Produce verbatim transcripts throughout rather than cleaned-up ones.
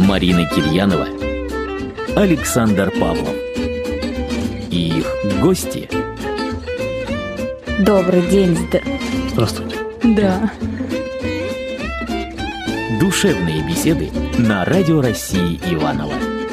Марина Кирьянова, Александр Павлов и их гости. Добрый день. Здравствуйте. Да. Душевные беседы на Радио России Иваново.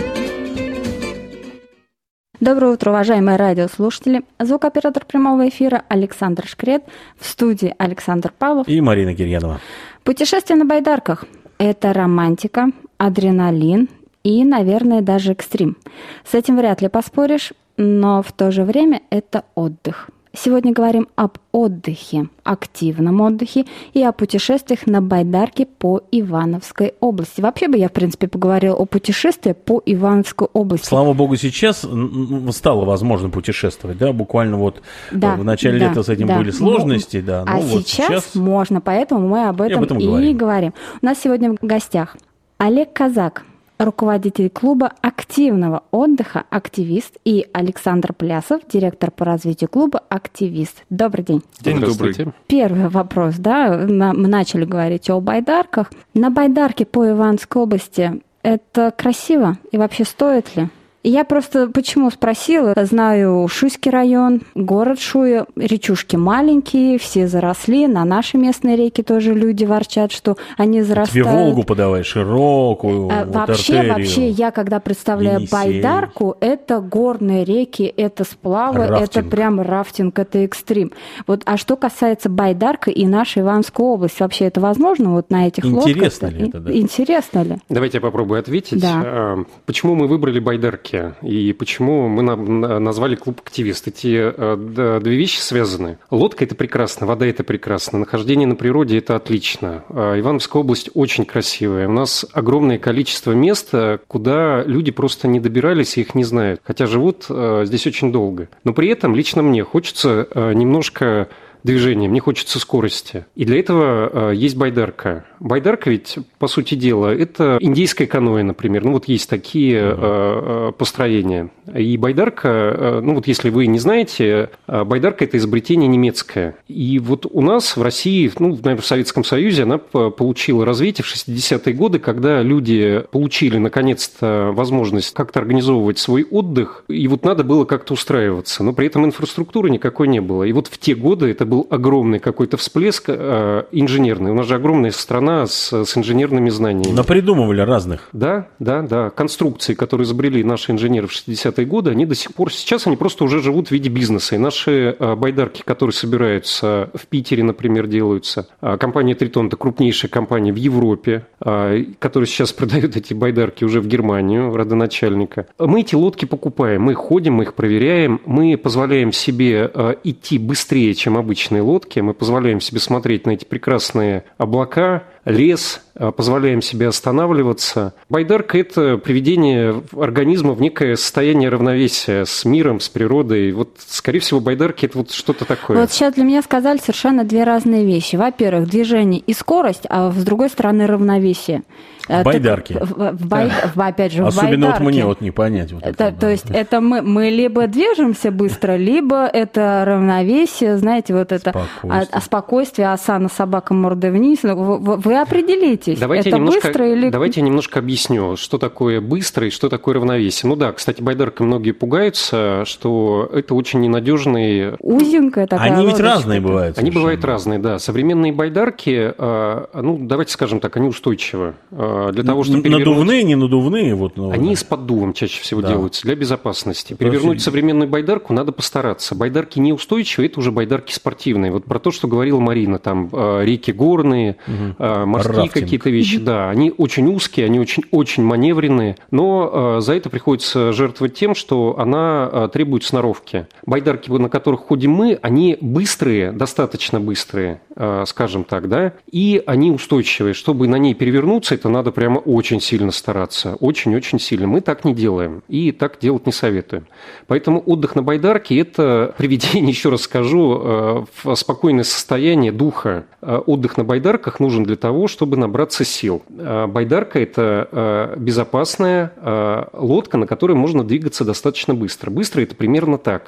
Доброе утро, уважаемые радиослушатели. Звукооператор прямого эфира Александр Шкрет. В студии Александр Павлов и Марина Кирьянова. Путешествие на байдарках – это романтика, адреналин и, наверное, даже экстрим. С этим вряд ли поспоришь, но в то же время это отдых. Сегодня говорим об отдыхе, активном отдыхе и о путешествиях на байдарке по Ивановской области. Вообще бы я, в принципе, поговорила о путешествии по Ивановской области. Слава богу, сейчас стало возможно путешествовать, да, буквально вот да, в начале да, лета с этим да. были сложности, да. А ну, вот сейчас, сейчас можно, поэтому мы об этом и, об этом и говорим. говорим. У нас сегодня в гостях Олег Казак, руководитель клуба активного отдыха «Активист», и Александр Плясов, директор по развитию клуба «Активист». Добрый день. День добрый. Первый вопрос, да, мы начали говорить о байдарках. На байдарке по Ивановской области это красиво и вообще стоит ли? Я просто почему спросила? Знаю Шуйский район, город Шуя, речушки маленькие, все заросли. На наши местные реки тоже люди ворчат, что они зарастают. Тебе Волгу подавай, широкую, а, вот вообще, артерию. Вообще, я когда представляю Енисей. Байдарку, это горные реки, это сплавы, рафтинг. Это прям рафтинг, это экстрим. Вот, а что касается байдарка и нашей Ивановской области, вообще это возможно вот на этих лодках? Интересно ли это? Да? Интересно ли? Давайте я попробую ответить. Да. Почему мы выбрали байдарки? И почему мы назвали клуб «Активист»? Эти две вещи связаны. Лодка – это прекрасно, вода – это прекрасно, нахождение на природе – это отлично. Ивановская область очень красивая. У нас огромное количество мест, куда люди просто не добирались и их не знают, хотя живут здесь очень долго. Но при этом лично мне хочется немножко движения, мне хочется скорости. И для этого э, есть байдарка. Байдарка ведь, по сути дела, это индейское каноэ, например. Ну, вот есть такие э, э, построения. И байдарка, э, ну, вот если вы не знаете, э, байдарка – это изобретение немецкое. И вот у нас в России, ну, наверное, в Советском Союзе она получила развитие в шестидесятые годы, когда люди получили, наконец-то, возможность как-то организовывать свой отдых. И вот надо было как-то устраиваться. Но при этом инфраструктуры никакой не было. И вот в те годы это было был огромный какой-то всплеск э, инженерный. У нас же огромная страна с, с инженерными знаниями. Напридумывали разных. Да, да, да. Конструкции, которые изобрели наши инженеры в шестидесятые годы, они до сих пор... Сейчас они просто уже живут в виде бизнеса. И наши э, байдарки, которые собираются в Питере, например, делаются. Э, компания «Тритон» – это крупнейшая компания в Европе, э, которая сейчас продает эти байдарки уже в Германию, родоначальника. Мы эти лодки покупаем, мы ходим, мы их проверяем, мы позволяем себе э, идти быстрее, чем обычно лодки, мы позволяем себе смотреть на эти прекрасные облака, лес, позволяем себе останавливаться. Байдарка – это приведение организма в некое состояние равновесия с миром, с природой. Вот, скорее всего, байдарки – это вот что-то такое. Вот сейчас для меня сказали совершенно две разные вещи. Во-первых, движение и скорость, а с другой стороны равновесие. В байдарке. В, в, бай, в, опять же, Особенно в байдарке. Вот мне вот не понять. Вот это, это, да. То есть это мы, мы либо движемся быстро, либо это равновесие, знаете, вот это спокойствие, а, спокойствие осана, собака мордой вниз. Вы, вы определитесь, давайте это немножко, быстро или... Давайте я немножко объясню, что такое быстро и что такое равновесие. Ну да, кстати, байдарка многие пугаются, что это очень ненадежный... Узенькая такая Они лодочка. Ведь разные бывают. Они совершенно. бывают разные, да. Современные байдарки, ну давайте скажем так, они устойчивы. Для того, чтобы перевернуть... Надувные, не надувные? Вот, ну, они да. с поддувом чаще всего да. делаются для безопасности. Просто... Перевернуть современную байдарку надо постараться. Байдарки неустойчивые, это уже байдарки спортивные. Вот про то, что говорила Марина, там реки горные, угу. морские Рафтинг. Какие-то вещи. Угу. Да, они очень узкие, они очень-очень маневренные, но за это приходится жертвовать тем, что она требует сноровки. Байдарки, на которых ходим мы, они быстрые, достаточно быстрые, скажем так, да, и они устойчивые. Чтобы на ней перевернуться, это надо прямо очень сильно стараться, очень-очень сильно. Мы так не делаем и так делать не советуем. Поэтому отдых на байдарке – это приведение, еще раз скажу, в спокойное состояние духа. Отдых на байдарках нужен для того, чтобы набраться сил. Байдарка – это безопасная лодка, на которой можно двигаться достаточно быстро. Быстро – это примерно так.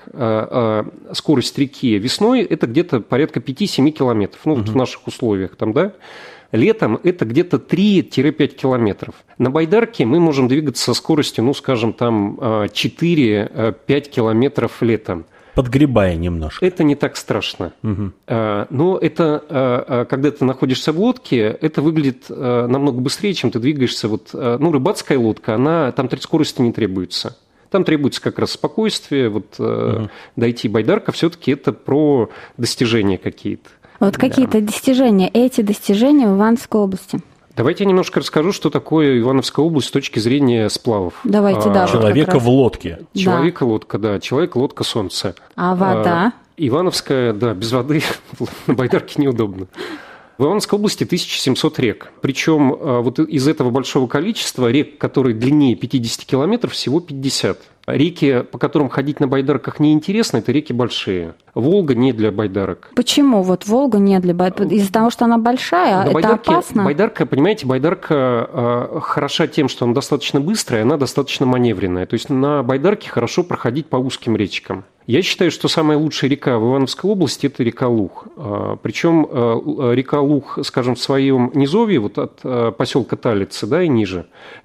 Скорость реки весной – это где-то порядка пять-семь километров. Ну, угу. вот в наших условиях там, да? Летом это где-то три-пять километров. На байдарке мы можем двигаться со скоростью, ну, скажем, там четыре-пять километров летом. Подгребая немножко. Это не так страшно. Угу. Но это, когда ты находишься в лодке, это выглядит намного быстрее, чем ты двигаешься. Вот, ну, рыбацкая лодка, она, там скорости не требуется. Там требуется как раз спокойствие. Вот, угу. Дойти байдарка все-таки это про достижения какие-то. Вот да. Какие-то достижения. Эти достижения в Ивановской области. Давайте я немножко расскажу, что такое Ивановская область с точки зрения сплавов. Давайте, да. Человека вот в лодке. Человека в лодке, да. Человек, лодка, солнце. А вода? А, Ивановская, да, без воды на байдарке неудобно. В Ивановской области тысяча семьсот рек. Причем вот из этого большого количества рек, которые длиннее пятьдесят километров, всего пятьдесят. Реки, по которым ходить на байдарках неинтересно, это реки большие. Волга не для байдарок. Почему вот Волга не для байдарок? Из-за того, что она большая, да, это байдарки, опасно? Байдарка, понимаете, байдарка э, хороша тем, что она достаточно быстрая, она достаточно маневренная. То есть на байдарке хорошо проходить по узким речкам. Я считаю, что самая лучшая река в Ивановской области – это река Лух. Причем река Лух, скажем, в своем низовье, вот от поселка Талицы, да, и ниже,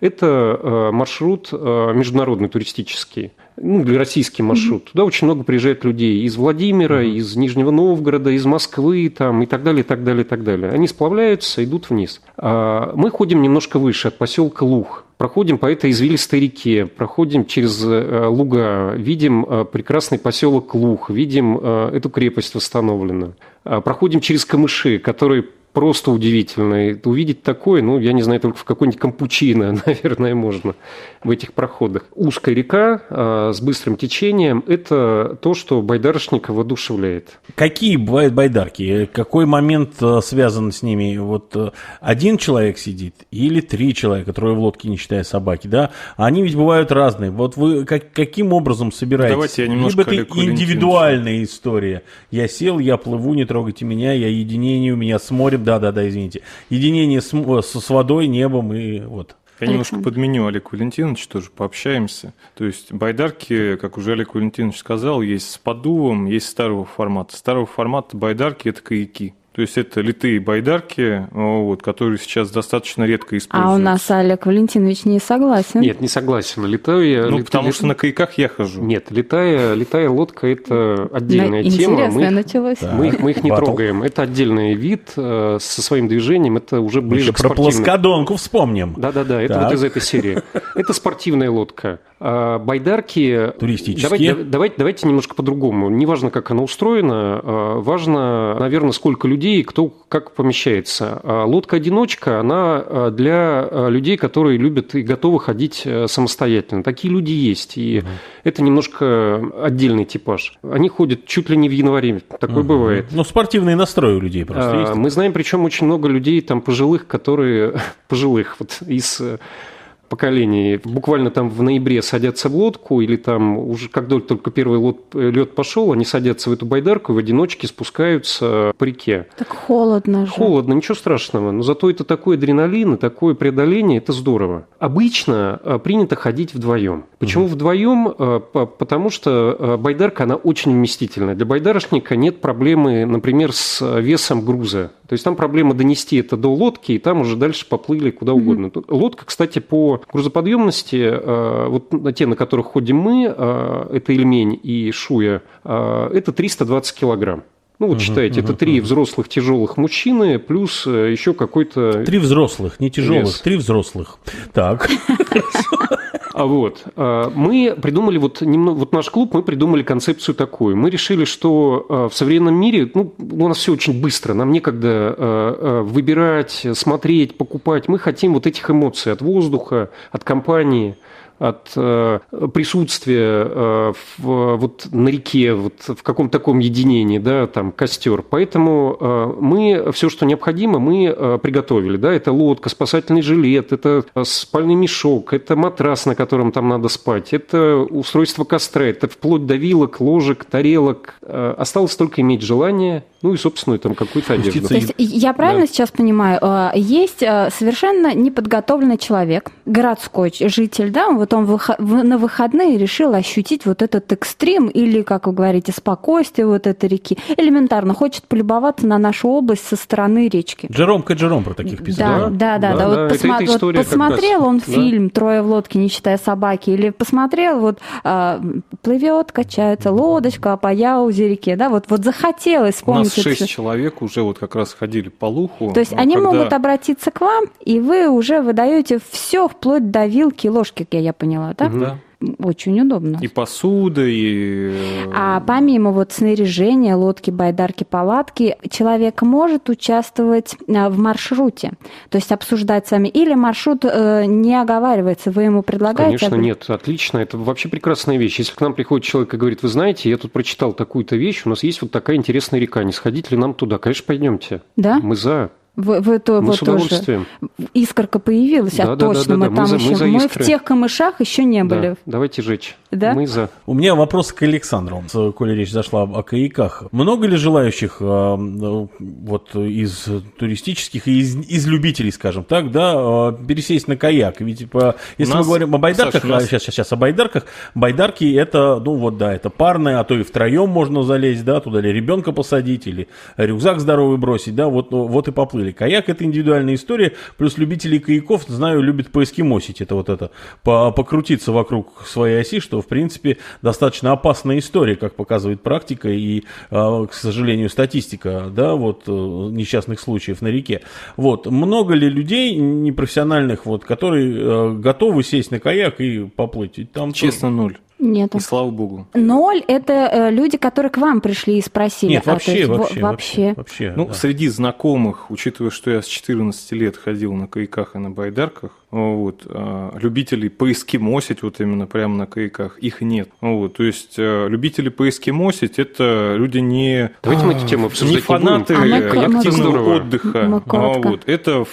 это маршрут международный, туристический, ну, российский маршрут. Туда очень много приезжает людей из Владимира, mm-hmm. из Нижнего Новгорода, из Москвы там, и так далее, и так далее, и так далее. Они сплавляются, идут вниз. Мы ходим немножко выше, от поселка Лух. Проходим по этой извилистой реке, проходим через луга, видим прекрасный поселок Лух, видим эту крепость восстановленную. Проходим через камыши, которые просто удивительно. Увидеть такое, ну, я не знаю, только в какой-нибудь Кампучино, наверное, можно в этих проходах. Узкая река а, с быстрым течением – это то, что байдарочника воодушевляет. Какие бывают байдарки? Какой момент связан с ними? Вот один человек сидит или три человека, трое в лодке, не считая собаки, да? Они ведь бывают разные. Вот вы как, каким образом собираетесь? Давайте я немножко Либо это индивидуальная история. Я сел, я плыву, не трогайте меня, я единение, у меня с морем. Да-да-да, извините. Единение с, с, с водой, небом и вот. Я немножко подменю Олега Валентиновича, тоже пообщаемся. То есть байдарки, как уже Олег Валентинович сказал, есть с поддувом, есть старого формата. Старого формата байдарки – это каяки. То есть это литые байдарки, вот, которые сейчас достаточно редко используются. А у нас Олег Валентинович не согласен. Нет, не согласен. Литая, ну, лит... потому лит... что на каяках я хожу. Нет, литая, литая лодка – это отдельная на... тема. Интересно мы началось. Их, мы, их, мы их не Батл. трогаем. Это отдельный вид э, со своим движением. Это уже ближе мы к спортивному. Про плоскодонку вспомним. Да-да-да, это так. Вот из этой серии. Это спортивная лодка. А байдарки... Туристические. Давайте, давайте, давайте немножко по-другому. Неважно, как она устроена. Важно, наверное, сколько людей, кто как помещается. Лодка-одиночка, она для людей, которые любят и готовы ходить самостоятельно. Такие люди есть. И угу. это немножко отдельный типаж. Они ходят чуть ли не в январе. Такое угу. бывает. Ну, спортивный настрой у людей просто а, есть. Мы знаем, причем очень много людей там пожилых, которые... Пожилых, вот из... поколений. Буквально там в ноябре садятся в лодку, или там уже как только первый лед, лед пошел, они садятся в эту байдарку и в одиночке спускаются по реке. Так холодно же. Холодно, ничего страшного. Но зато это такой адреналин и такое преодоление, это здорово. Обычно принято ходить вдвоем. Почему угу. вдвоем? Потому что байдарка, она очень вместительная. Для байдарочника нет проблемы, например, с весом груза. То есть там проблема донести это до лодки, и там уже дальше поплыли куда угодно. Mm-hmm. Лодка, кстати, по грузоподъемности, вот те, на которых ходим мы, это Ильмень и Шуя, это триста двадцать килограмм. Ну вот uh-huh, считайте, uh-huh, это три uh-huh. взрослых тяжелых мужчины, плюс еще какой-то... Три взрослых, не тяжелых, вес. Три взрослых. Так. А вот, мы придумали, вот, немного, вот наш клуб, мы придумали концепцию такую. Мы решили, что в современном мире, ну, у нас все очень быстро, нам некогда выбирать, смотреть, покупать. Мы хотим вот этих эмоций от воздуха, от компании, от э, присутствия э, в, вот, на реке, вот, в каком-то таком единении, да, там, костер. Поэтому э, мы все, что необходимо, мы э, приготовили. Да? Это лодка, спасательный жилет, это спальный мешок, это матрас, на котором там надо спать, это устройство костра, это вплоть до вилок, ложек, тарелок. Э, осталось только иметь желание ну и собственную там какую-то одежду. То есть я правильно да. сейчас понимаю, есть совершенно неподготовленный человек, городской житель, да, вот он на выходные решил ощутить вот этот экстрим или, как вы говорите, спокойствие вот этой реки. Элементарно хочет полюбоваться на нашу область со стороны речки. Джером Каджером про таких писал. Да, да, да. да, да. да Вот, это, посма- это вот посмотрел раз. он да. фильм «Трое в лодке, не считая собаки», или посмотрел, вот а, плывет, качается лодочка по Яузе реке, да, вот, вот захотелось вспомнить. У нас шесть это. человек уже вот как раз ходили по Луху. То есть они когда... могут обратиться к вам, и вы уже выдаете все вплоть до вилки и ложки, как я поняла, да? Да. Очень удобно. И посуда, и... А помимо вот снаряжения, лодки, байдарки, палатки, человек может участвовать в маршруте, то есть обсуждать с вами, или маршрут не оговаривается, вы ему предлагаете? Конечно, нет, отлично, это вообще прекрасная вещь. Если к нам приходит человек и говорит, вы знаете, я тут прочитал такую-то вещь, у нас есть вот такая интересная река, не сходить ли нам туда? Конечно, пойдемте. Да? Мы за. Вы, вы то, мы вот с удовольствием. Тоже искорка появилась, да, а да, точно да, да, мы да. там мы еще, за, мы, мы в тех камышах еще не были. Да. Давайте жечь. Да? Мы за. У меня вопрос к Александру, коли речь зашла о каяках. Много ли желающих вот из туристических и из, из любителей, скажем так, да, пересесть на каяк? Ведь по, если нас, мы говорим о байдарках, Саша, нас... сейчас, сейчас о байдарках, байдарки это, ну вот да, это парное, а то и втроем можно залезть, да, туда или ребенка посадить, или рюкзак здоровый бросить, да, вот, вот и поплыли. Каяк это индивидуальная история, плюс любители каяков, знаю, любят поэскимосить, это вот это, покрутиться вокруг своей оси, что в принципе, достаточно опасная история, как показывает практика и, к сожалению, статистика, да, вот, несчастных случаев на реке. Вот, много ли людей непрофессиональных, вот, которые готовы сесть на каяк и поплыть? Там честно, тоже... ноль. Нет. И слава богу. Ноль – это э, люди, которые к вам пришли и спросили. Нет, вообще, а, есть, вообще, во- вообще, вообще. Ну, да. Среди знакомых, учитывая, что я с четырнадцати лет ходил на каяках и на байдарках, вот, любителей поэскимосить вот именно прямо на каяках, их нет. Вот, то есть любители поэскимосить – это люди не, Давайте мы эту тему обсуждать не фанаты не будем. активного мы, отдыха, мы а вот, это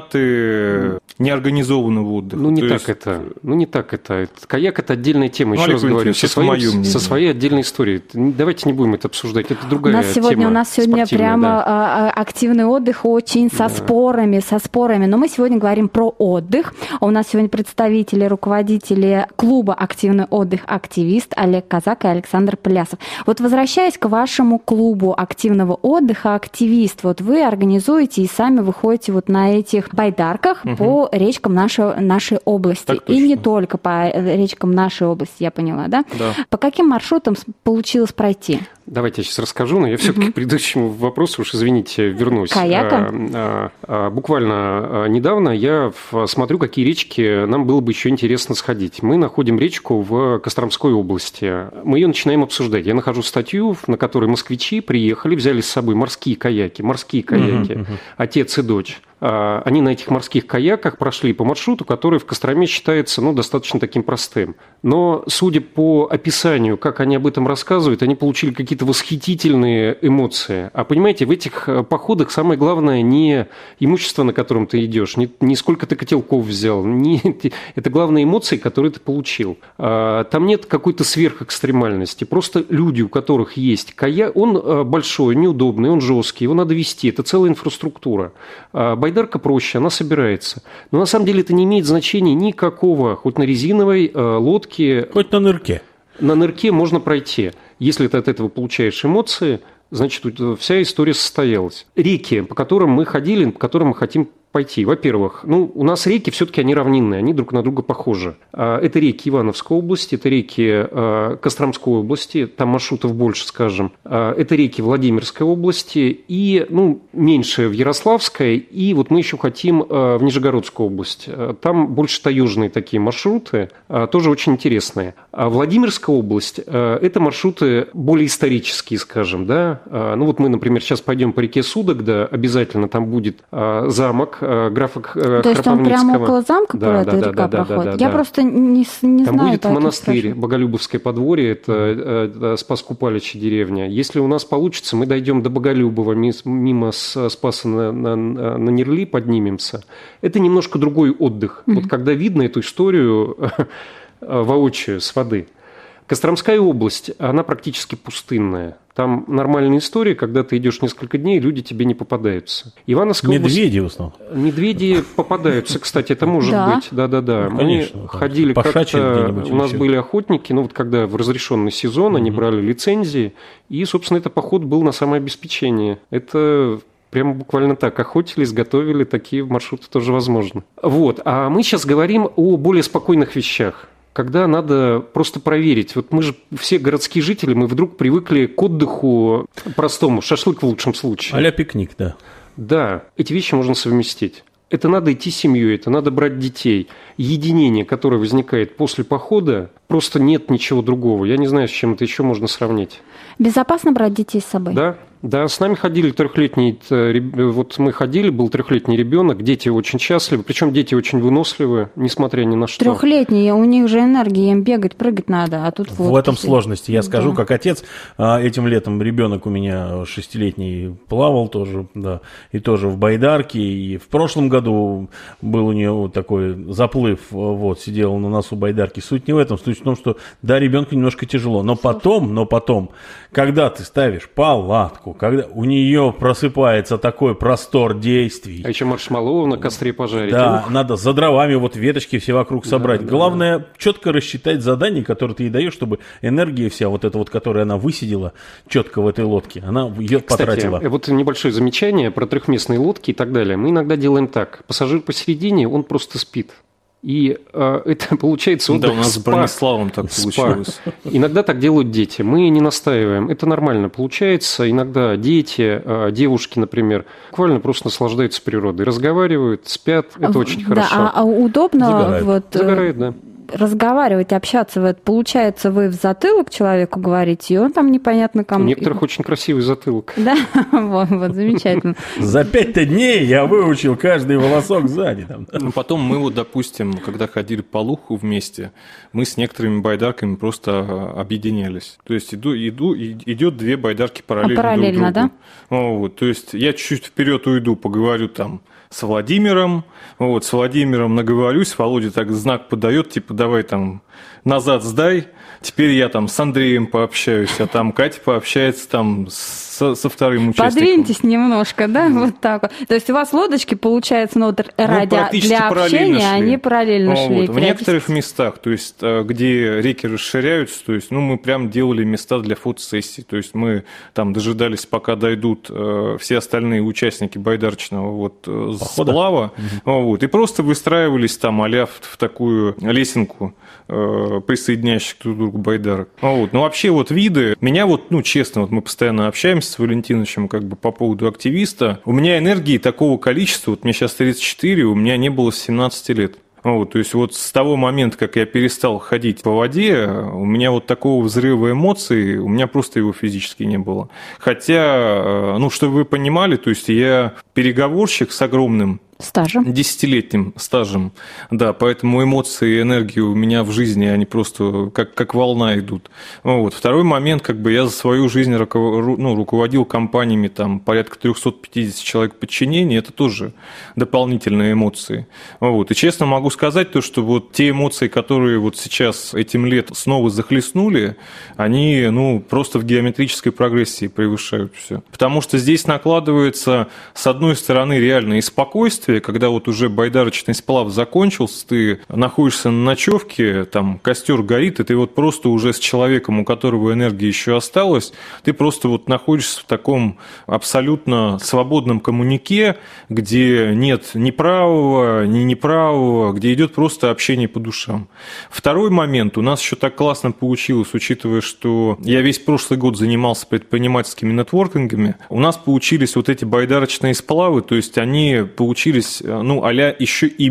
фанаты неорганизованного отдыха. Ну, не то так есть... это. Ну, не так это. Каяк – это отдельная тема, ну, еще раз говорю, со своей, со своей отдельной историей. Давайте не будем это обсуждать, это другая у нас сегодня, тема. У нас сегодня прямо да. активный отдых, очень со да. спорами, со спорами. Но мы сегодня говорим про отдых. У нас сегодня представители, руководители клуба «Активный отдых» «Активист» Олег Казак и Александр Плясов. Вот возвращаясь к вашему клубу активного отдыха «Активист», вот вы организуете и сами выходите вот на этих байдарках угу. по речкам нашей, нашей области. И не только по речкам нашей области, я поняла, да? Да. По каким маршрутам получилось пройти? Давайте я сейчас расскажу, но я все-таки mm-hmm. к предыдущему вопросу, уж извините, вернусь. Каяком? А, а, а, буквально недавно я смотрю, какие речки нам было бы еще интересно сходить. Мы находим речку в Костромской области. Мы ее начинаем обсуждать. Я нахожу статью, на которой москвичи приехали, взяли с собой морские каяки, морские каяки, mm-hmm. отец и дочь. Они на этих морских каяках прошли по маршруту, который в Костроме считается ну, достаточно таким простым. Но, судя по описанию, как они об этом рассказывают, они получили какие-то восхитительные эмоции. А понимаете, в этих походах самое главное не имущество, на котором ты идешь, не, не сколько ты котелков взял, не, это главные эмоции, которые ты получил. Там нет какой-то сверхэкстремальности. Просто люди, у которых есть каяк, он большой, неудобный, он жесткий, его надо вести, это целая инфраструктура. Байдарка проще, она собирается. Но на самом деле это не имеет значения никакого, хоть на резиновой э, лодке. Хоть на нырке. На нырке можно пройти. Если ты от этого получаешь эмоции, значит, вся история состоялась. Реки, по которым мы ходили, по которым мы хотим пойти. Во-первых, ну, у нас реки все-таки они равнинные, они друг на друга похожи. Это реки Ивановской области, это реки Костромской области, там маршрутов больше, скажем. Это реки Владимирской области и, ну, меньше в Ярославской, и вот мы еще хотим в Нижегородскую область. Там больше таежные такие маршруты, тоже очень интересные. А Владимирская область – это маршруты более исторические, скажем, да. Ну, вот мы, например, сейчас пойдем по реке Судогда, обязательно там будет замок графа Храповницкого. То есть он прямо около замка да, эта да, река да, да, проходит? Да, да, Я да. просто не, не там знаю. Там будет монастырь, спрашиваю. Боголюбовское подворье, это, это Спас-Купаличья деревня. Если у нас получится, мы дойдем до Боголюбова, мимо Спаса на, на, на Нерли поднимемся. Это немножко другой отдых. Mm-hmm. Вот когда видно эту историю воочию с воды. Костромская область, она практически пустынная. Там нормальная история, когда ты идешь несколько дней, люди тебе не попадаются. Ивановская Медведи область... в основном. Медведи попадаются, кстати, это может Да. быть. Да-да-да. Ну, Мы конечно, ходили пошачьи как-то... где-нибудь У нас еще. были охотники, ну вот когда в разрешенный сезон, они брали лицензии, и, собственно, это поход был на самообеспечение. Это... Прямо буквально так. Охотились, готовили, такие маршруты тоже возможны. Вот. А мы сейчас говорим о более спокойных вещах. Когда надо просто проверить. Вот мы же все городские жители, мы вдруг привыкли к отдыху простому, шашлык в лучшем случае. А-ля пикник, да. Да, эти вещи можно совместить. Это надо идти с семьей, это надо брать детей. Единение, которое возникает после похода, просто нет ничего другого. Я не знаю, с чем это еще можно сравнить. Безопасно брать детей с собой? Да, да, с нами ходили трехлетний, вот мы ходили, был трехлетний ребенок, дети очень счастливы, причем дети очень выносливые, несмотря ни на что. Трехлетние, у них же энергия, им бегать, прыгать надо, а тут вот... В этом сложности. Я скажу, Да. как отец, а, этим летом ребенок у меня шестилетний плавал тоже, да, и тоже в байдарке, и в прошлом году был у нее вот такой заплыв, вот, сидел на носу байдарки. Суть не в этом, суть в том, что, да, ребенку немножко тяжело, но потом, но потом, когда ты ставишь палатку, когда у нее просыпается такой простор действий. А еще маршмеллоу на костре пожарить. Да, Ух. надо за дровами вот веточки все вокруг собрать. Да, да, Главное, да. четко рассчитать задание, которое ты ей даешь, чтобы энергия вся вот эта вот, которую она высидела четко в этой лодке, она ее потратила. Кстати, вот небольшое замечание про трехместные лодки и так далее. Мы иногда делаем так. Пассажир посередине, он просто спит. И э, это получается отдых Да, у нас в с спа. Брониславом так Спа. получилось. Иногда так делают дети. Мы не настаиваем. Это нормально получается. Иногда дети, э, девушки, например, буквально просто наслаждаются природой. Разговаривают, спят. Это очень Да, хорошо. а, а удобно Загорает. вот, э, Загорает, да. разговаривать, общаться. Вот, получается, вы в затылок человеку говорите, и он там непонятно У кому... некоторых очень красивый затылок. Да, вот, вот, замечательно. За пять-то дней я выучил каждый волосок сзади. Там. Ну, потом мы вот, допустим, когда ходили по Луху вместе, мы с некоторыми байдарками просто объединялись. То есть иду, иду, идет две байдарки параллельно, А параллельно, друг другу. Вот, то есть я чуть-чуть вперед уйду, поговорю там с Владимиром, вот, с Владимиром наговорюсь, Володя так знак подает, типа, давай там назад сдай, теперь я там с Андреем пообщаюсь, а там Катя пообщается там со, со вторым участником. Подвиньтесь немножко, да, вот так вот. То есть у вас лодочки, получается, ну, вот ради практически для параллельно общения, шли. они параллельно Ну, шли. вот. В периодически. некоторых местах, то есть где реки расширяются, то есть, ну, мы прям делали места для фотосессий, то есть мы там дожидались, пока дойдут э, все остальные участники байдарочного вот, э, сплава, угу. вот, и просто выстраивались там а-ля в, в такую лесенку, э, присоединяющих друг к другу байдарок. Вот. Ну, вообще вот виды, меня вот, ну, честно, вот мы постоянно общаемся с Валентиновичем как бы по поводу активиста, у меня энергии такого количества, вот мне сейчас тридцать четыре, у меня не было с семнадцати лет. Вот, то есть вот с того момента, как я перестал ходить по воде, у меня вот такого взрыва эмоций, у меня просто его физически не было. Хотя, ну, чтобы вы понимали, то есть я переговорщик с огромным стажем. Десятилетним стажем, да, поэтому эмоции и энергия у меня в жизни, они просто как, как волна идут. Вот. Второй момент, как бы я за свою жизнь руководил, ну, руководил компаниями, там, порядка триста пятьдесят человек подчинения, это тоже дополнительные эмоции. Вот. И честно могу сказать то, что вот те эмоции, которые вот сейчас этим летом снова захлестнули, они, ну, просто в геометрической прогрессии превышают все. Потому что здесь накладывается, с одной стороны, реально и спокойствие, когда вот уже байдарочный сплав закончился, ты находишься на ночевке, там костер горит, и ты вот просто уже с человеком, у которого энергия еще осталась, ты просто вот находишься в таком абсолютно свободном коммунике, где нет ни правого, ни неправого, где идет просто общение по душам. Второй момент, у нас еще так классно получилось, учитывая, что я весь прошлый год занимался предпринимательскими нетворкингами, у нас получились вот эти байдарочные сплавы, то есть они получились, ну, а-ля еще и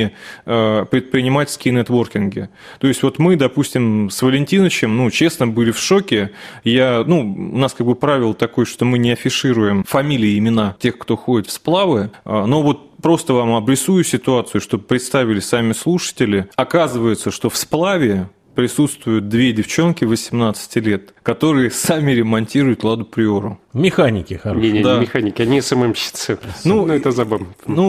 мини-предпринимательские нетворкинги. То есть вот мы, допустим, с Валентиновичем, ну, честно, были в шоке. Я, ну, у нас как бы правило такое, что мы не афишируем фамилии и имена тех, кто ходит в сплавы, но вот просто вам обрисую ситуацию, чтобы представили сами слушатели. Оказывается, что в сплаве присутствуют две девчонки восемнадцати лет, которые сами ремонтируют «Ладу Приору». Механики хорошие. Не, не, да. не механики, они эс эм эм-щицы. Ну, ну, это забавно. Ну, да.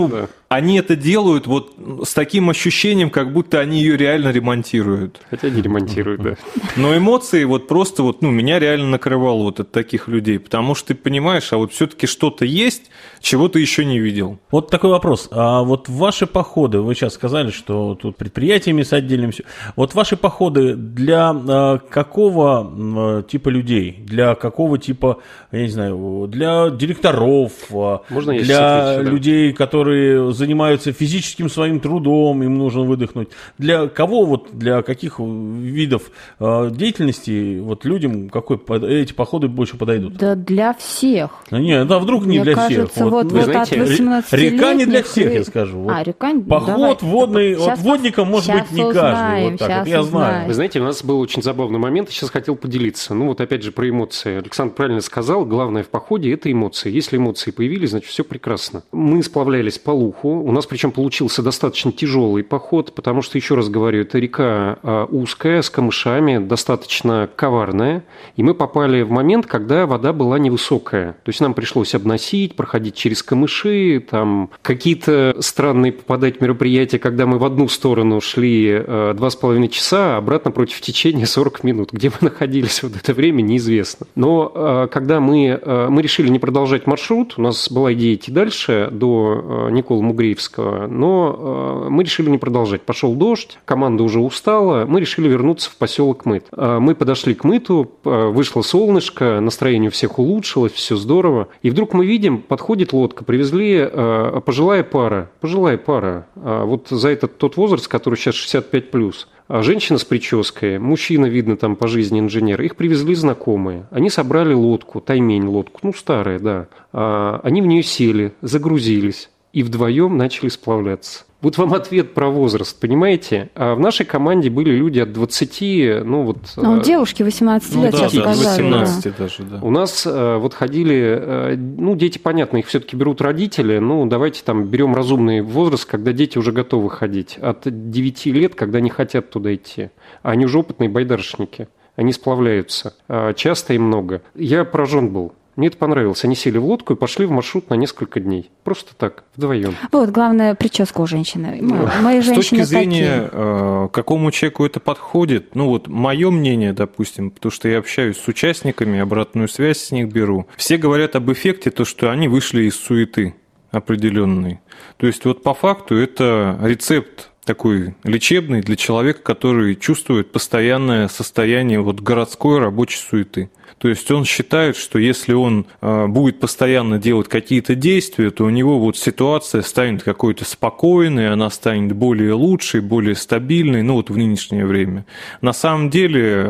они это делают вот с таким ощущением, как будто они ее реально ремонтируют. Хотя не ремонтируют, да. Но эмоции вот просто вот, ну, меня реально накрывало вот от таких людей, потому что ты понимаешь, а вот все-таки что-то есть, чего ты еще не видел. Вот такой вопрос. А вот ваши походы, вы сейчас сказали, что тут предприятиями с отдельным все. Вот ваши походы для а, какого а, типа людей? Для какого типа, я не знаю, для директоров, Можно я для отвечу, да? людей, которые занимаются физическим своим трудом, им нужно выдохнуть. Для кого, вот для каких видов а, деятельности вот людям какой, эти походы больше подойдут? Да для всех. А нет, да вдруг не Мне для кажется, всех. вот, Вот, вот знаете, от восемнадцатилетних... река не для всех, и- я скажу. Вот А, река... поход давай. водный, Щас вот водником может щас быть не узнаем, каждый. Вот так щас вот, я знаю. узнаем. Вы знаете, у нас был очень забавный момент, я сейчас хотел поделиться. Ну вот опять же про эмоции. Александр правильно сказал, главное в походе – это эмоции. Если эмоции появились, значит все прекрасно. Мы сплавлялись по Луху. У нас причем получился достаточно тяжелый поход, потому что, еще раз говорю, это река а, узкая, с камышами, достаточно коварная. И мы попали в момент, когда вода была невысокая. То есть нам пришлось обносить, проходить через камыши, там какие-то странные попадать мероприятия, когда мы в одну сторону шли э, два с половиной часа, а обратно против течения сорок минут. Где мы находились в это время, неизвестно. Но э, когда мы, э, мы решили не продолжать маршрут, у нас была идея идти дальше, до э, Николы Мугреевского, но э, мы решили не продолжать. Пошел дождь, команда уже устала, мы решили вернуться в поселок Мыт. Э, мы подошли к Мыту, э, вышло солнышко, настроение у всех улучшилось, все здорово. И вдруг мы видим, подходит лодка, привезли э, пожилая пара, пожилая пара, э, вот за этот тот возраст, который сейчас шестьдесят пять плюс. А женщина с прической, мужчина, видно, там по жизни инженер, их привезли знакомые. Они собрали лодку, таймень лодку, ну, старая, да. А, они в нее сели, загрузились и вдвоем начали сплавляться. Вот вам ответ про возраст, понимаете? А в нашей команде были люди от двадцати, ну вот... Ну, девушки восемнадцать Ну лет, да, сейчас да, сказали. да. восемнадцать даже, да. У нас э, вот ходили, э, ну, дети, понятно, их все-таки берут родители, ну, давайте там берем разумный возраст, когда дети уже готовы ходить. От девяти лет, когда не хотят туда идти. А они уже опытные байдарочники, они сплавляются. А часто и много. Я поражен был. Мне это понравилось. Они сели в лодку и пошли в маршрут на несколько дней. Просто так, вдвоем. Вот, главное, прическа у женщины. Мы, мои С точки женщины зрения, такие. э, какому человеку это подходит, ну вот мое мнение, допустим, потому что я общаюсь с участниками, обратную связь с них беру, все говорят об эффекте, то, что они вышли из суеты определенной. То есть вот по факту это рецепт такой лечебный для человека, который чувствует постоянное состояние вот городской рабочей суеты. То есть он считает, что если он э, будет постоянно делать какие-то действия, то у него вот ситуация станет какой-то спокойной, она станет более лучшей, более стабильной, ну вот в нынешнее время. На самом деле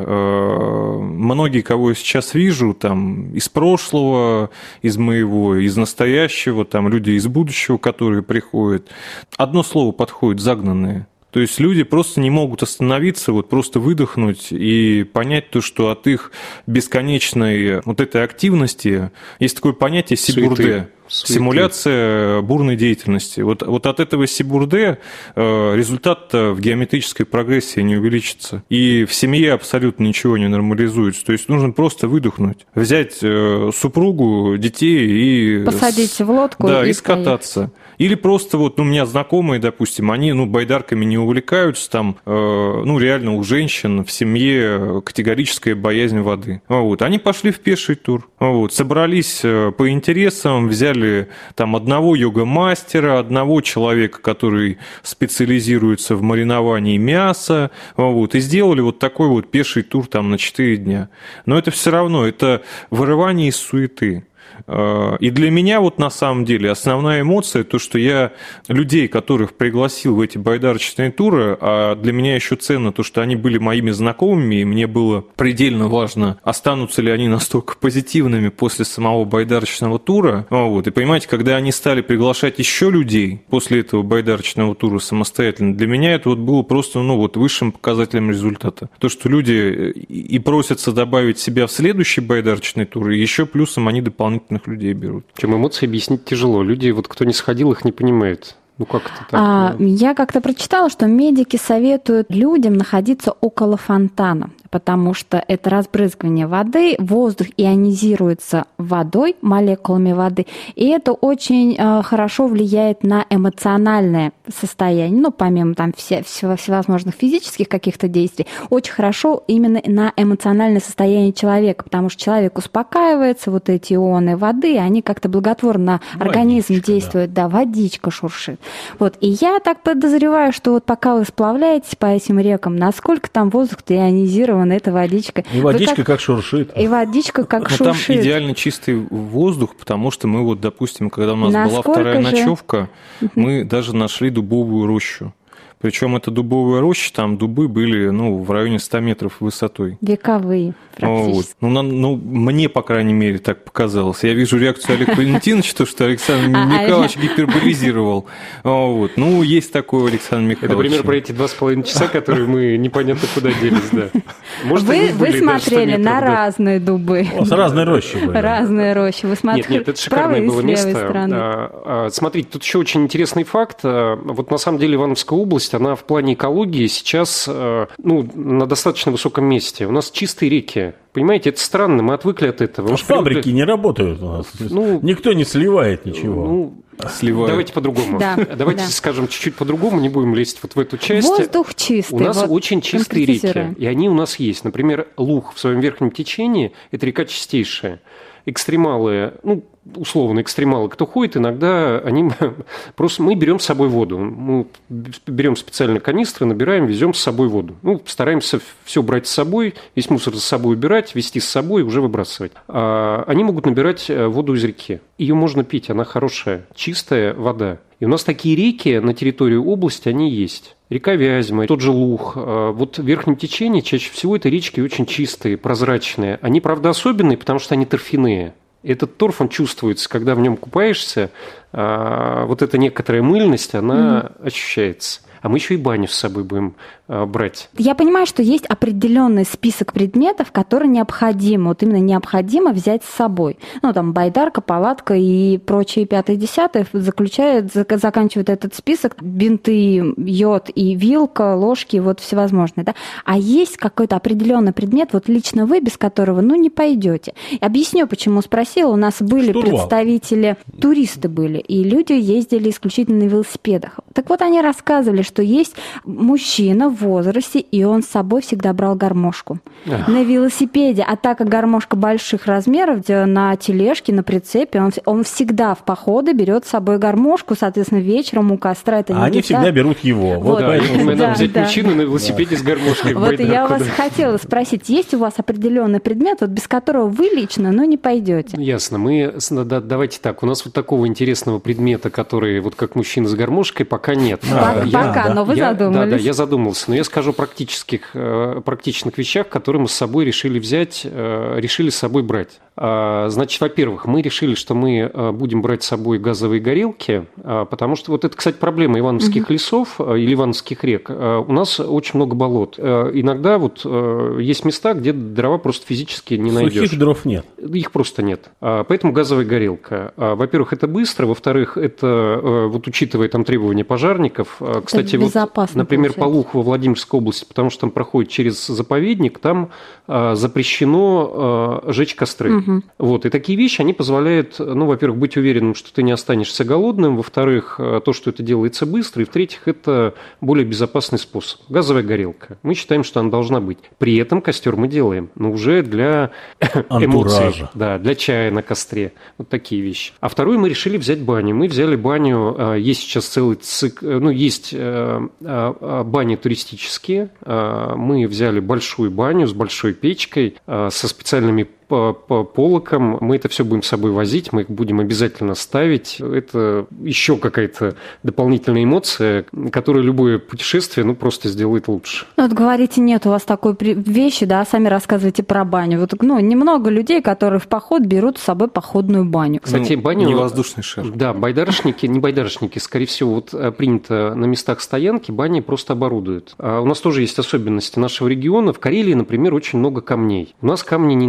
э, многие, кого я сейчас вижу, там из прошлого, из моего, из настоящего, там люди из будущего, которые приходят, одно слово подходит: загнанные. То есть люди просто не могут остановиться, вот просто выдохнуть и понять то, что от их бесконечной вот этой активности есть такое понятие сибурде. Суеты. Симуляция бурной деятельности. Вот, вот от этого сибурде э, результат в геометрической прогрессии не увеличится. И в семье абсолютно ничего не нормализуется. То есть нужно просто выдохнуть, взять э, супругу, детей и... Посадить в лодку да, и и скататься. Или просто вот, ну, у меня знакомые, допустим, они, ну, байдарками не увлекаются, там, э, ну, реально у женщин в семье категорическая боязнь воды. Вот. Они пошли в пеший тур. Вот. Собрались по интересам, взяли там одного йога-мастера, одного человека, который специализируется в мариновании мяса, вот, и сделали вот такой вот пеший тур там на четыре дня. Но это все равно, это вырывание из суеты. И для меня вот на самом деле основная эмоция, то, что я людей, которых пригласил в эти байдарочные туры, а для меня еще ценно то, что они были моими знакомыми, и мне было предельно важно, останутся ли они настолько позитивными после самого байдарочного тура. Вот. И понимаете, когда они стали приглашать еще людей после этого байдарочного тура самостоятельно, для меня это вот было просто, ну, вот высшим показателем результата. То, что люди и просятся добавить себя в следующий байдарочный тур, и еще плюсом они дополнительно людей берут. Чем эмоции объяснить тяжело. Люди, вот кто не сходил, их не понимает. Ну как это так? А, я как-то прочитала, что медики советуют людям находиться около фонтана. потому что это разбрызгивание воды, воздух ионизируется водой, молекулами воды, и это очень э, хорошо влияет на эмоциональное состояние, ну, помимо там все, все, всевозможных физических каких-то действий, очень хорошо именно на эмоциональное состояние человека, потому что человек успокаивается, вот эти ионы воды, они как-то благотворно на организм водичка, действуют, да. да, водичка шуршит. Вот, и я так подозреваю, что вот пока вы сплавляетесь по этим рекам, насколько там воздух-то ионизирован этой водичкой. И водичка как... как шуршит. И водичка как Но шуршит. Там идеально чистый воздух, потому что мы вот, допустим, когда у нас Насколько была вторая же... ночевка, мы даже нашли дубовую рощу. Причем это дубовая роща, там дубы были, ну, в районе ста метров высотой. Вековые практически. Вот. Ну, на, ну, мне, по крайней мере, так показалось. Я вижу реакцию Олега Валентиновича, то, что Александр Михайлович гиперболизировал. Вот. Ну, есть такое у Александра Михайловича. Это пример про эти два с половиной часа, которые мы непонятно куда делись, да. Может, вы вы смотрели на разные дубы. С разной рощи были. Разные рощи. Вы смотрели нет, нет, это шикарное было место. Смотрите, тут еще очень интересный факт. Вот на самом деле Ивановская область, она в плане экологии сейчас ну, на достаточно высоком месте. У нас чистые реки. Понимаете, это странно, мы отвыкли от этого. А фабрики привыкли... не работают у нас. Ну, никто не сливает ничего. Ну, сливают. Давайте по-другому. Да, Давайте да. скажем чуть-чуть по-другому, не будем лезть вот в эту часть. Воздух чистый. У нас вот очень чистые реки, и они у нас есть. Например, Луг в своем верхнем течении – это река чистейшая. Экстремалы, ну, условно, экстремалы, кто ходит, иногда они просто мы берем с собой воду. Мы берем специально канистры, набираем, везем с собой воду. Ну, стараемся все брать с собой, весь мусор с собой убирать, везти с собой и уже выбрасывать. А они могут набирать воду из реки. Ее можно пить, она хорошая, чистая вода. И у нас такие реки на территории области, они есть. Река Вязьма, тот же Луг. Вот в верхнем течении чаще всего это речки очень чистые, прозрачные. Они, правда, особенные, потому что они торфяные. Этот торф, он чувствуется, когда в нем купаешься, вот эта некоторая мыльность, она mm-hmm. ощущается. А мы еще и баню с собой будем а, брать. Я понимаю, что есть определенный список предметов, которые необходимо, вот именно необходимо взять с собой. Ну, там, байдарка, палатка и прочие пятое-десятое заключает, заканчивает этот список бинты, йод и вилка, ложки, вот всевозможные, да. А есть какой-то определенный предмет, вот лично вы, без которого, ну, не пойдете. Объясню, почему спросила. У нас были Штурвал. представители, туристы были, и люди ездили исключительно на велосипедах. Так вот, они рассказывали, что есть мужчина в возрасте, и он с собой всегда брал гармошку. Ах. На велосипеде, а так как гармошка больших размеров, где на тележке, на прицепе, он, он всегда в походы берет с собой гармошку, соответственно, вечером у костра. Это а они всегда берут его. Вот, вот да, поэтому мы да, надо взять да. мужчину на велосипеде да. с гармошкой. Вот я у вас хотела спросить, есть у вас определенный предмет, вот без которого вы лично, но не пойдете? Ясно. Мы, да, давайте так, у нас вот такого интересного предмета, который вот как мужчина с гармошкой, пока нет. А, я, пока, да. но вы я, задумались. Да, да, я задумался. Но я скажу о практических, практичных вещах, которые мы с собой решили взять, решили с собой брать. Значит, во-первых, мы решили, что мы будем брать с собой газовые горелки, потому что вот это, кстати, проблема ивановских угу. лесов или ивановских рек. У нас очень много болот. Иногда вот есть места, где дрова просто физически не найдешь. Сухих дров нет. Их просто нет. Поэтому газовая горелка. Во-первых, это быстро. Во-вторых, это, вот учитывая там требования пожарников, это кстати, вот, например, по Луху во Владимирской области, потому что там проходит через заповедник, там запрещено жечь костры. Угу. Вот. И такие вещи, они позволяют, ну, во-первых, быть уверенным, что ты не останешься голодным, во-вторых, то, что это делается быстро, и в-третьих, это более безопасный способ. Газовая горелка. Мы считаем, что она должна быть. При этом костер мы делаем, но уже для эмоций. Да, для чая на костре. Вот такие вещи. А второе, мы решили взять баню. Мы взяли баню, есть сейчас целый цикл, ну, есть бани туристические. Мы взяли большую баню с большой печкой, со специальными по, по полокам. Мы это все будем с собой возить, мы их будем обязательно ставить. Это еще какая-то дополнительная эмоция, которая любое путешествие, ну, просто сделает лучше. Ну, вот говорите, нет у вас такой вещи, да, сами рассказываете про баню. Вот, ну, немного людей, которые в поход берут с собой походную баню. Кстати, ну, баню... Не воздушный шар. Да, байдарочники, не байдарочники, скорее всего, вот принято на местах стоянки, бани просто оборудуют. А у нас тоже есть особенности нашего региона. В Карелии, например, очень много камней. У нас камни не найдешь.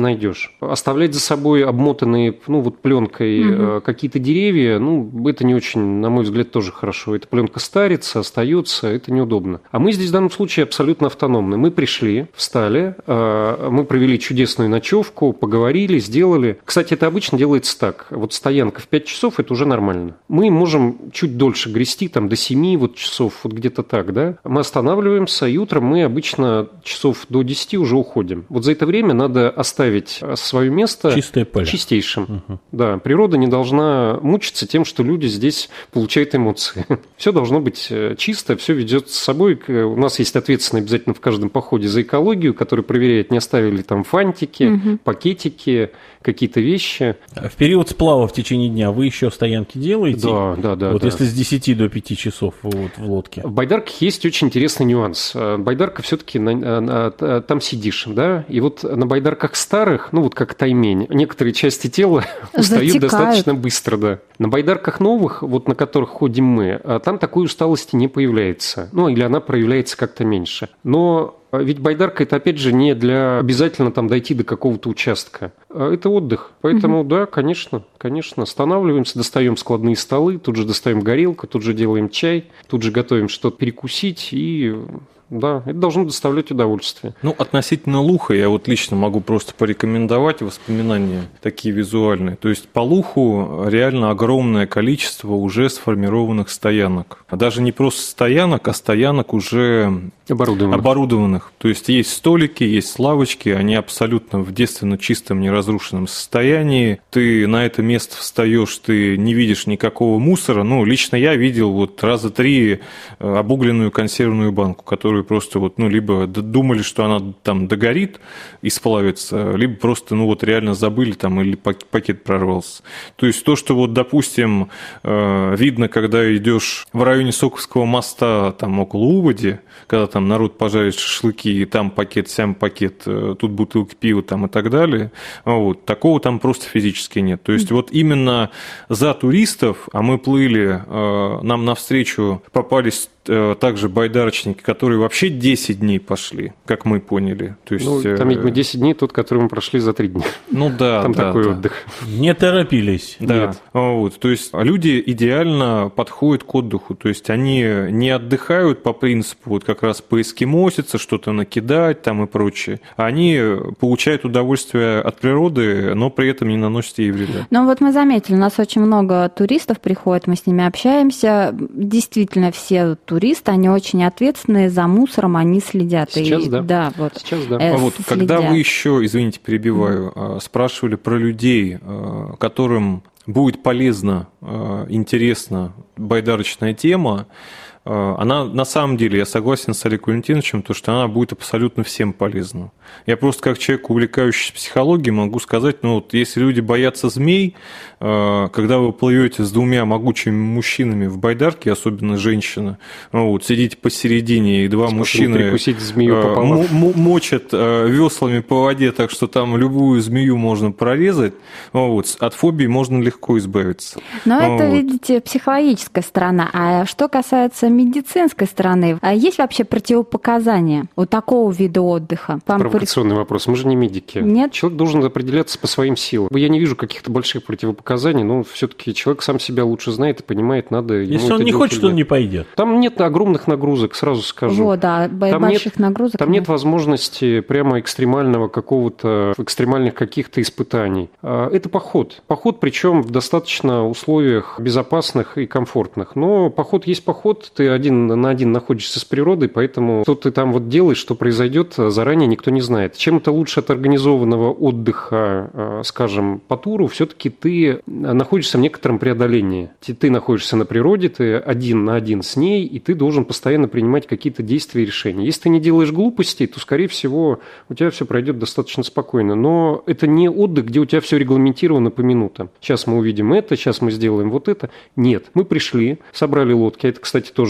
пойдешь. Оставлять за собой обмотанные, ну, вот пленкой угу. какие-то деревья, ну, это не очень, на мой взгляд, тоже хорошо. Эта пленка старится, остается, это неудобно. А мы здесь в данном случае абсолютно автономны. Мы пришли, встали, мы провели чудесную ночевку, поговорили, сделали. Кстати, это обычно делается так. Вот стоянка в пять часов – это уже нормально. Мы можем чуть дольше грести, там, до семи вот часов, вот где-то так, да. Мы останавливаемся, и утром мы обычно часов до десяти уже уходим. Вот за это время надо оставить свое место чистое поле. Чистейшим. Угу. Да, природа не должна мучиться тем, что люди здесь получают эмоции. Все должно быть чисто, все ведет с собой. У нас есть ответственный обязательно в каждом походе за экологию, который проверяет, не оставили там фантики, угу. пакетики, какие-то вещи. В период сплава в течение дня вы еще стоянки делаете? Да, да, да. Вот да. если с десяти до пяти часов вот, в лодке. В байдарках есть очень интересный нюанс. Байдарка все-таки на, на, там сидишь, да, и вот на байдарках старых, ну вот как таймень, некоторые части тела устают Затекают. Достаточно быстро, да. На байдарках новых, вот на которых ходим мы, там такой усталости не появляется. Ну, или она проявляется как-то меньше. Но ведь байдарка – это, опять же, не для обязательно там дойти до какого-то участка. Это отдых. Поэтому, угу. да, конечно, конечно, останавливаемся, достаем складные столы, тут же достаем горелку, тут же делаем чай, тут же готовим что-то перекусить и... Да, это должно доставлять удовольствие. Ну, относительно Луха я вот лично могу просто порекомендовать воспоминания такие визуальные. То есть по Луху реально огромное количество уже сформированных стоянок. Даже не просто стоянок, а стоянок уже оборудованных. оборудованных. То есть есть столики, есть лавочки, они абсолютно в девственно чистом, неразрушенном состоянии. Ты на это место встаешь, ты не видишь никакого мусора. Ну, лично я видел вот раза три обугленную консервную банку, которую просто вот, ну, либо думали, что она там догорит и сплавится, либо просто, ну, вот реально забыли там или пакет прорвался. То есть то, что вот, допустим, видно, когда идешь в районе Соковского моста, там около Убоди, когда там народ пожарит шашлыки, и там пакет, сям пакет, тут бутылка пива там и так далее, вот, такого там просто физически нет. То есть вот именно за туристов, а мы плыли, нам навстречу попались также байдарочники, которые вообще десять дней пошли, как мы поняли. То есть, ну, там, видимо, десять дней, тот, который мы прошли за три дня. Ну да, там да, такой да. отдых. Не торопились. Да. Нет. Вот. То есть люди идеально подходят к отдыху. То есть они не отдыхают по принципу вот как раз поэскимоситься, что-то накидать там и прочее. Они получают удовольствие от природы, но при этом не наносят ей вреда. Ну вот мы заметили, у нас очень много туристов приходит, мы с ними общаемся. Действительно, все туристы Туристы, они очень ответственные, за мусором они следят. Сейчас, и, да. да, вот, Сейчас, да. Э, а вот, когда вы еще, извините, перебиваю, Mm. спрашивали про людей, которым будет полезна, интересна байдарочная тема, она на самом деле, я согласен с Олегом Валентиновичем, то, что она будет абсолютно всем полезна. Я просто как человек, увлекающийся психологией, могу сказать, ну вот если люди боятся змей, когда вы плывете с двумя могучими мужчинами в байдарке, особенно женщина, вот, сидите посередине, и два мужчины мочат веслами по воде, так что там любую змею можно прорезать, вот, от фобии можно легко избавиться. Но вот. Это, видите, психологическая сторона. А что касается медицинской стороны, а есть вообще противопоказания у такого вида отдыха? Вам Провокационный при... вопрос. Мы же не медики. Нет? Человек должен определяться по своим силам. Я не вижу каких-то больших противопоказаний, но все-таки человек сам себя лучше знает и понимает, надо ему Если это он не делать хочет, или нет. он не пойдет. Там нет огромных нагрузок, сразу скажу. Вот, да, там больших нет, нагрузок. Там нет. нет возможности прямо экстремального какого-то, экстремальных каких-то испытаний. Это поход. Поход, причем в достаточно условиях безопасных и комфортных. Но поход есть поход, ты один на один находишься с природой, поэтому что ты там вот делаешь, что произойдет, заранее никто не знает. Чем это лучше от организованного отдыха, скажем, по туру, все-таки ты находишься в некотором преодолении. Ты находишься на природе, ты один на один с ней, и ты должен постоянно принимать какие-то действия и решения. Если ты не делаешь глупостей, то, скорее всего, у тебя все пройдет достаточно спокойно. Но это не отдых, где у тебя все регламентировано по минутам. Сейчас мы увидим это, сейчас мы сделаем вот это. Нет. Мы пришли, собрали лодки. Это, кстати, тоже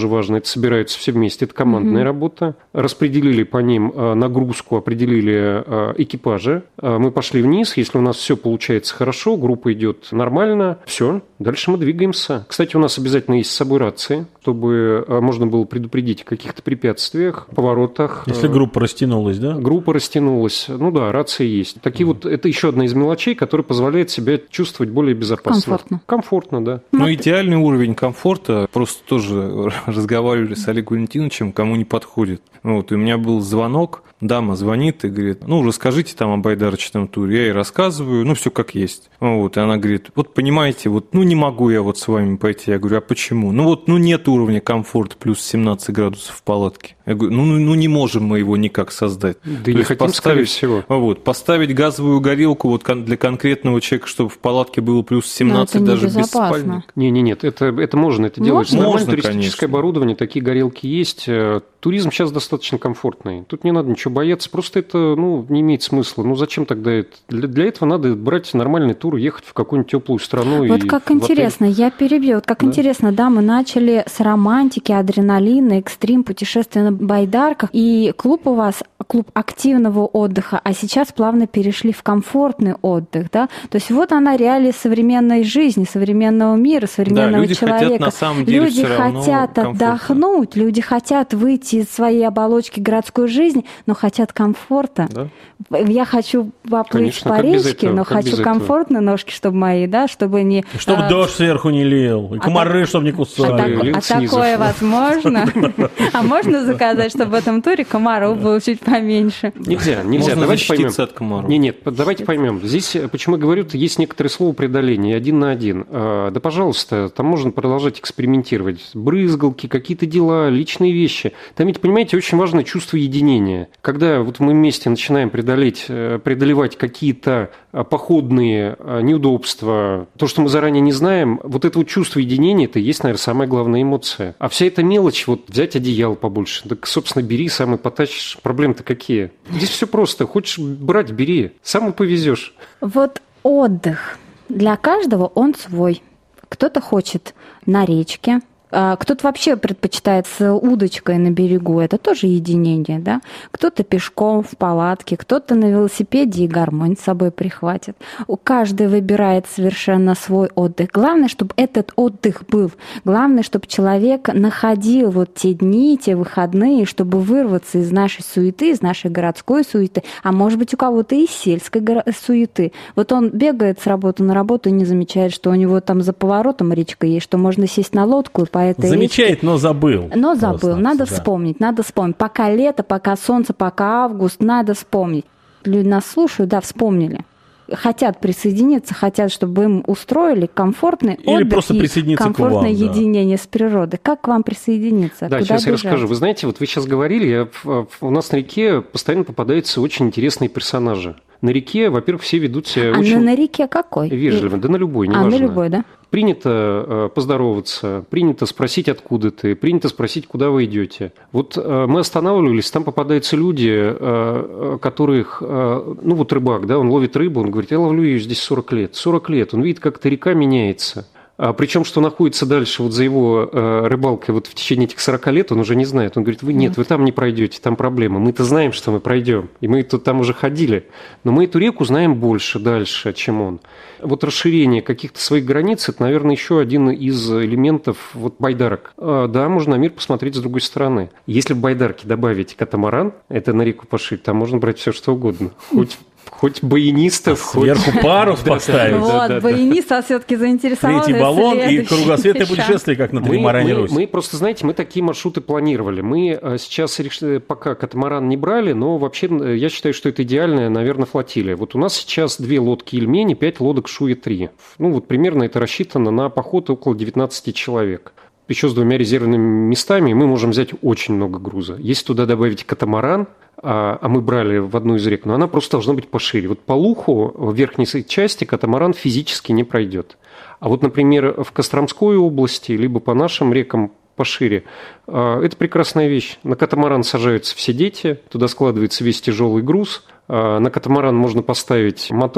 важно, это собираются все вместе, это командная mm-hmm. работа. Распределили по ним нагрузку, определили экипажи. Мы пошли вниз, если у нас все получается хорошо, группа идет нормально, все, дальше мы двигаемся. Кстати, у нас обязательно есть с собой рации, чтобы можно было предупредить о каких-то препятствиях, поворотах. Если группа растянулась, да? Группа растянулась. Ну да, рация есть. Такие mm. вот, это еще одна из мелочей, которая позволяет себя чувствовать более безопасно. Комфортно. Комфортно, да. Ну, идеальный уровень комфорта, просто тоже разговаривали с Олегом Валентиновичем, кому не подходит. Вот, и у меня был звонок, дама звонит и говорит, ну, расскажите там о байдарочном туре. Я ей рассказываю, ну, все как есть. Вот, и она говорит, вот понимаете, вот, ну, не могу я вот с вами пойти. Я говорю, а почему? Ну, вот, ну, нет уровня комфорта плюс семнадцать градусов в палатке. Я говорю, ну, ну, не можем мы его никак создать. Да и не хотим, скорее всего. Вот, поставить газовую горелку вот для конкретного человека, чтобы в палатке было плюс семнадцать, даже без спальника. Не, не, нет, это, это можно, это делать. Можно, нормальное туристическое конечно. Оборудование, такие горелки есть. Туризм сейчас достаточно комфортный. Тут не надо ничего бояться, просто это, ну, не имеет смысла. Ну, зачем тогда это? Для, для этого надо брать нормальный тур, ехать в какую-нибудь теплую страну. Вот и как интересно, я перебью. Вот как да. интересно, да, мы начали с романтики, адреналина, экстрим, путешествия на байдарках, и клуб у вас клуб активного отдыха, а сейчас плавно перешли в комфортный отдых, да? То есть вот она реалия современной жизни, современного мира, современного да, люди человека. Хотят, на самом деле, люди хотят отдохнуть, люди хотят выйти из своей оболочки городской жизни, но хотят комфорта. Да. Я хочу поплыть Конечно, по речке, но как хочу комфортно ножки, чтобы мои, да, чтобы не... Чтобы а... дождь сверху не лил, и комары, а чтобы не кусали. А, а такое возможно? А можно заказать, чтобы в этом туре комаров было чуть поменьше? Нельзя, нельзя. Можно давайте поймем. От комаров. Нет, нет, давайте поймем. Здесь, почему я говорю, есть некоторые слова преодоления, один на один. Да, пожалуйста, там можно продолжать экспериментировать. Брызгалки, какие-то дела, личные вещи. Там ведь, понимаете, очень важно чувство единения. Когда вот мы вместе начинаем преодолеть, преодолевать какие-то походные неудобства, то, что мы заранее не знаем, вот это вот чувство единения, это и есть, наверное, самая главная эмоция. А вся эта мелочь, вот взять одеяло побольше, так, собственно, бери, сам и потащишь. Проблемы-то какие? Здесь все просто. Хочешь брать, бери. Сам и повезешь. Вот отдых. Для каждого он свой. Кто-то хочет на речке, кто-то вообще предпочитает с удочкой на берегу, это тоже единение, да? Кто-то пешком в палатке, кто-то на велосипеде и гармонь с собой прихватит. Каждый выбирает совершенно свой отдых. Главное, чтобы этот отдых был. Главное, чтобы человек находил вот те дни, те выходные, чтобы вырваться из нашей суеты, из нашей городской суеты, а может быть у кого-то из сельской суеты. Вот он бегает с работы на работу и не замечает, что у него там за поворотом речка есть, что можно сесть на лодку и по этой Замечает, речке. но забыл. Но забыл. Просто, надо да. вспомнить, надо вспомнить. Пока лето, пока солнце, пока август, надо вспомнить. Люди нас слушают, да, вспомнили. Хотят присоединиться, хотят, чтобы им устроили комфортный Или отдых просто и присоединиться комфортное к вам, единение да. с природой. Как к вам присоединиться? Да, Куда сейчас бежать? я расскажу. Вы знаете, вот вы сейчас говорили, я, у нас на реке постоянно попадаются очень интересные персонажи. На реке, во-первых, все ведут себя а очень... А на реке какой? Вежливо, да на любой, не А, важно. на любой, да? Принято поздороваться, принято спросить, откуда ты, принято спросить, куда вы идете. Вот мы останавливались, там попадаются люди, которых, ну вот рыбак, да, он ловит рыбу, он говорит, я ловлю ее здесь сорок лет. сорок лет, он видит, как эта река меняется. А причем, что находится дальше вот за его э, рыбалкой вот в течение этих сорока лет, он уже не знает. Он говорит, вы нет, вы там не пройдете, там проблема. Мы-то знаем, что мы пройдем, и мы тут там уже ходили. Но мы эту реку знаем больше, дальше, чем он. Вот расширение каких-то своих границ, это, наверное, еще один из элементов вот байдарок. А, да, можно на мир посмотреть с другой стороны. Если в байдарке добавить катамаран, это на реку пошить, там можно брать все, что угодно. Хоть Хоть баянистов, хоть... Сверху парус поставить. Вот, баянист, а все-таки заинтересовал. Третий баллон и кругосветное путешествие, как на Тримаране Русь. Мы просто, знаете, мы такие маршруты планировали. Мы сейчас решили, пока катамаран не брали, но вообще я считаю, что это идеальная, наверное, флотилия. Вот у нас сейчас две лодки Ильмень и пять лодок Шуя-три. Ну, вот примерно это рассчитано на поход около девятнадцати человек. Еще с двумя резервными местами мы можем взять очень много груза. Если туда добавить катамаран, а, а мы брали в одну из рек, но она просто должна быть пошире. Вот по Луху в верхней части катамаран физически не пройдет. А вот, например, в Костромской области, либо по нашим рекам пошире, а, это прекрасная вещь. На катамаран сажаются все дети, туда складывается весь тяжелый груз. А, на катамаран можно поставить мотор,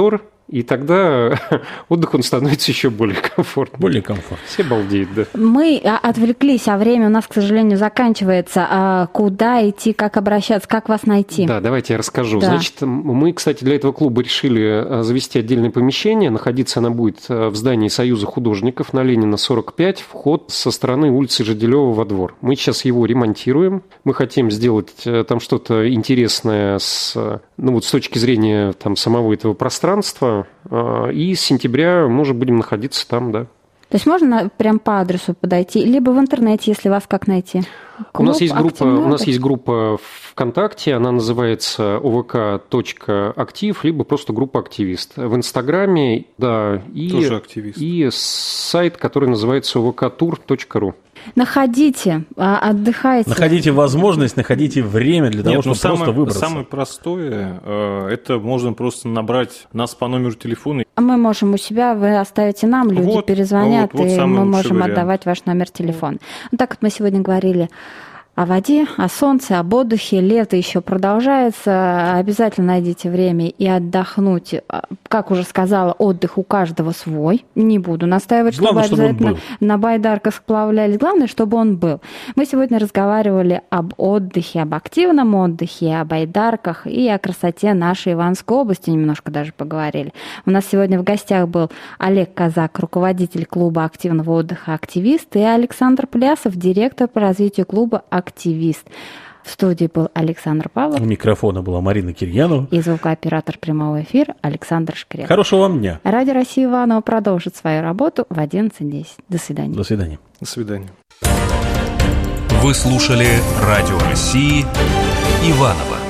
И тогда отдых, он становится еще более комфортным. Более комфортным. Все балдеют, да. Мы отвлеклись, а время у нас, к сожалению, заканчивается. А куда идти, как обращаться, как вас найти? Да, давайте я расскажу. Да. Значит, мы, кстати, для этого клуба решили завести отдельное помещение. Находиться оно будет в здании Союза художников на Ленина сорок пять, вход со стороны улицы Жиделева во двор. Мы сейчас его ремонтируем. Мы хотим сделать там что-то интересное с, ну, вот с точки зрения там, самого этого пространства. И с сентября мы уже будем находиться там, да. То есть можно прям по адресу подойти, либо в интернете, если вас как найти? У нас, есть группа, активный у нас отдых? есть группа ВКонтакте, она называется о вэ ка точка актив, либо просто группа «Активист». В Инстаграме, да, и, Тоже активист. и сайт, который называется о вэ ка тур точка ру. Находите, отдыхайте. Находите возможность, находите время для того, Нет, ну, чтобы просто самое, выбраться. самое простое, э, это можно просто набрать нас по номеру телефона. А мы можем у себя, вы оставите нам, люди Вот, перезвонят, вот, вот и самый мы лучший можем вариант. отдавать ваш номер телефона. Вот так вот мы сегодня говорили о воде, о солнце, об отдыхе. Лето еще продолжается. Обязательно найдите время и отдохнуть. Как уже сказала, отдых у каждого свой. Не буду настаивать, Главное, чтобы чтобы он обязательно был. на байдарках сплавлялись. Главное, чтобы он был. Мы сегодня разговаривали об отдыхе, об активном отдыхе, о байдарках и о красоте нашей Ивановской области немножко даже поговорили. У нас сегодня в гостях был Олег Казак, руководитель клуба активного отдыха «Активист», и Александр Плясов, директор по развитию клуба «Активист». В студии был Александр У Павлов микрофона была Марина Кирьянова. и звукооператор прямого эфира Александр Шкрет. Хорошего вам дня. Радио России Иваново продолжит свою работу в одиннадцать десять. До свидания. До свидания. До свидания. Вы слушали Радио России Иваново.